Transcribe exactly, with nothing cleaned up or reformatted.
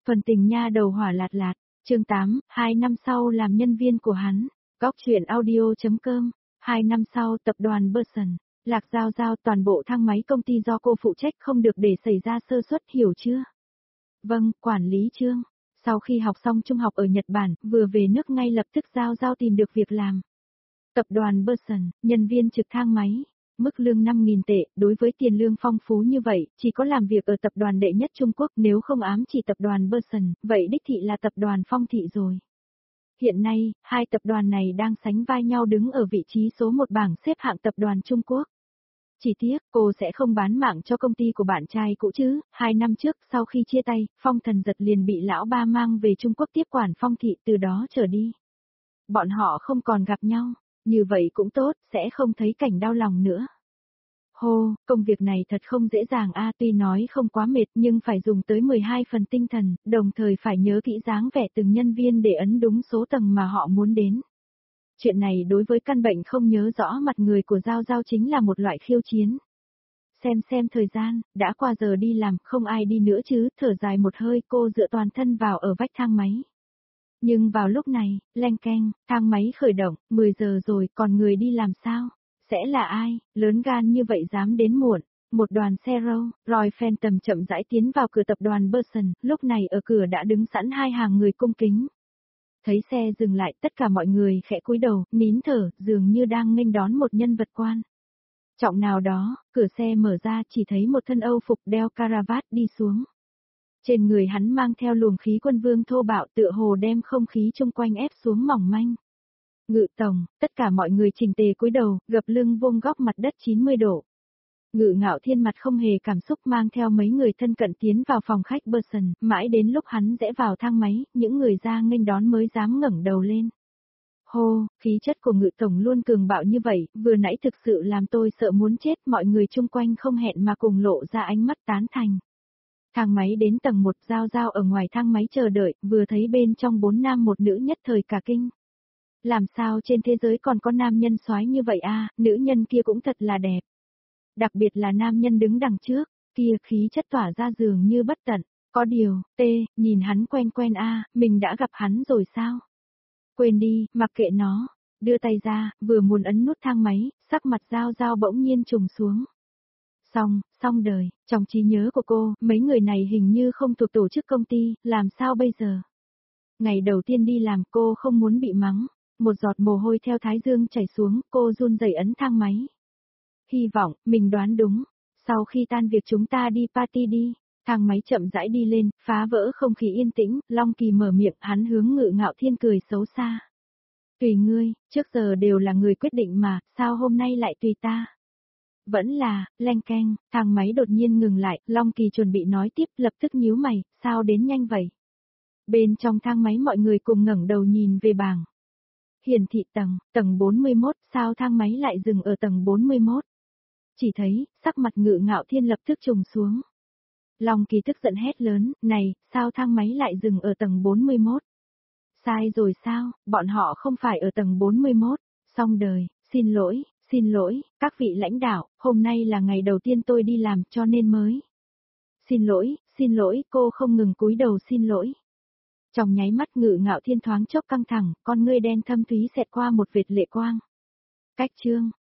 Phần tình nha đầu hỏa lạt lạt, chương tám, hai năm sau làm nhân viên của hắn, góc truyện audio.com, hai năm sau tập đoàn Berson, Lạc Giao Giao toàn bộ thang máy công ty do cô phụ trách không được để xảy ra sơ suất hiểu chưa? Vâng, quản lý Trương. Sau khi học xong trung học ở Nhật Bản, vừa về nước ngay lập tức Giao Giao tìm được việc làm. Tập đoàn Berson, nhân viên trực thang máy. Mức lương năm nghìn tệ, đối với tiền lương phong phú như vậy, chỉ có làm việc ở tập đoàn đệ nhất Trung Quốc nếu không ám chỉ tập đoàn Berson, vậy đích thị là tập đoàn Phong Thị rồi. Hiện nay, hai tập đoàn này đang sánh vai nhau đứng ở vị trí số một bảng xếp hạng tập đoàn Trung Quốc. Chỉ tiếc, cô sẽ không bán mạng cho công ty của bạn trai cũ chứ, hai năm trước sau khi chia tay, Phong Thần Giật liền bị lão ba mang về Trung Quốc tiếp quản Phong Thị từ đó trở đi. Bọn họ không còn gặp nhau. Như vậy cũng tốt, sẽ không thấy cảnh đau lòng nữa. Hô, công việc này thật không dễ dàng a, tuy nói không quá mệt nhưng phải dùng tới mười hai phần tinh thần, đồng thời phải nhớ kỹ dáng vẻ từng nhân viên để ấn đúng số tầng mà họ muốn đến. Chuyện này đối với căn bệnh không nhớ rõ mặt người của Giao Giao chính là một loại khiêu chiến. Xem xem thời gian, đã qua giờ đi làm, không ai đi nữa chứ, thở dài một hơi cô dựa toàn thân vào ở vách thang máy. Nhưng vào lúc này, leng keng, thang máy khởi động, mười giờ rồi, còn người đi làm sao? Sẽ là ai, lớn gan như vậy dám đến muộn? Một đoàn xe râu, Roy Phantom chậm rãi tiến vào cửa tập đoàn Berson, lúc này ở cửa đã đứng sẵn hai hàng người cung kính. Thấy xe dừng lại, tất cả mọi người khẽ cúi đầu, nín thở, dường như đang nghênh đón một nhân vật quan trọng nào đó, cửa xe mở ra chỉ thấy một thân Âu phục đeo caravat đi xuống. Trên người hắn mang theo luồng khí quân vương thô bạo tựa hồ đem không khí chung quanh ép xuống mỏng manh. Ngự tổng, tất cả mọi người chỉnh tề cúi đầu, gập lưng vuông góc mặt đất chín mươi độ. Ngự Ngạo Thiên mặt không hề cảm xúc mang theo mấy người thân cận tiến vào phòng khách Berson, mãi đến lúc hắn rẽ vào thang máy, những người ra nghênh đón mới dám ngẩng đầu lên. Hô, khí chất của Ngự tổng luôn cường bạo như vậy, vừa nãy thực sự làm tôi sợ muốn chết, mọi người chung quanh không hẹn mà cùng lộ ra ánh mắt tán thành. Thang máy đến tầng một, Giao Giao ở ngoài thang máy chờ đợi, vừa thấy bên trong bốn nam một nữ nhất thời cả kinh. Làm sao trên thế giới còn có nam nhân soái như vậy a, nữ nhân kia cũng thật là đẹp. Đặc biệt là nam nhân đứng đằng trước, kia khí chất tỏa ra dường như bất tận. Có điều, tê, nhìn hắn quen quen a, mình đã gặp hắn rồi sao? Quên đi, mặc kệ nó. Đưa tay ra, vừa muốn ấn nút thang máy, sắc mặt Giao Giao bỗng nhiên trùng xuống. Xong, xong đời, trong trí nhớ của cô, mấy người này hình như không thuộc tổ chức công ty, làm sao bây giờ? Ngày đầu tiên đi làm cô không muốn bị mắng, một giọt mồ hôi theo thái dương chảy xuống, cô run rẩy ấn thang máy. Hy vọng, mình đoán đúng, sau khi tan việc chúng ta đi party đi, thang máy chậm rãi đi lên, phá vỡ không khí yên tĩnh, Long Kỳ mở miệng, hắn hướng Ngự Ngạo Thiên cười xấu xa. Tùy ngươi, trước giờ đều là người quyết định mà, sao hôm nay lại tùy ta? Vẫn là, leng keng, thang máy đột nhiên ngừng lại, Long Kỳ chuẩn bị nói tiếp lập tức nhíu mày, sao đến nhanh vậy? Bên trong thang máy mọi người cùng ngẩng đầu nhìn về bảng. Hiển thị tầng, tầng bốn mươi mốt, sao thang máy lại dừng ở tầng bốn mươi mốt? Chỉ thấy, sắc mặt Ngự Ngạo Thiên lập tức trùng xuống. Long Kỳ tức giận hét lớn, này, sao thang máy lại dừng ở tầng bốn mươi mốt? Sai rồi sao, bọn họ không phải ở tầng bốn mươi mốt, xong đời, xin lỗi. Xin lỗi, các vị lãnh đạo, hôm nay là ngày đầu tiên tôi đi làm cho nên mới. Xin lỗi, xin lỗi, cô không ngừng cúi đầu xin lỗi. Trong nháy mắt Ngự Ngạo Thiên thoáng chốc căng thẳng, con ngươi đen thâm thúy xẹt qua một vệt lệ quang. Cách chương,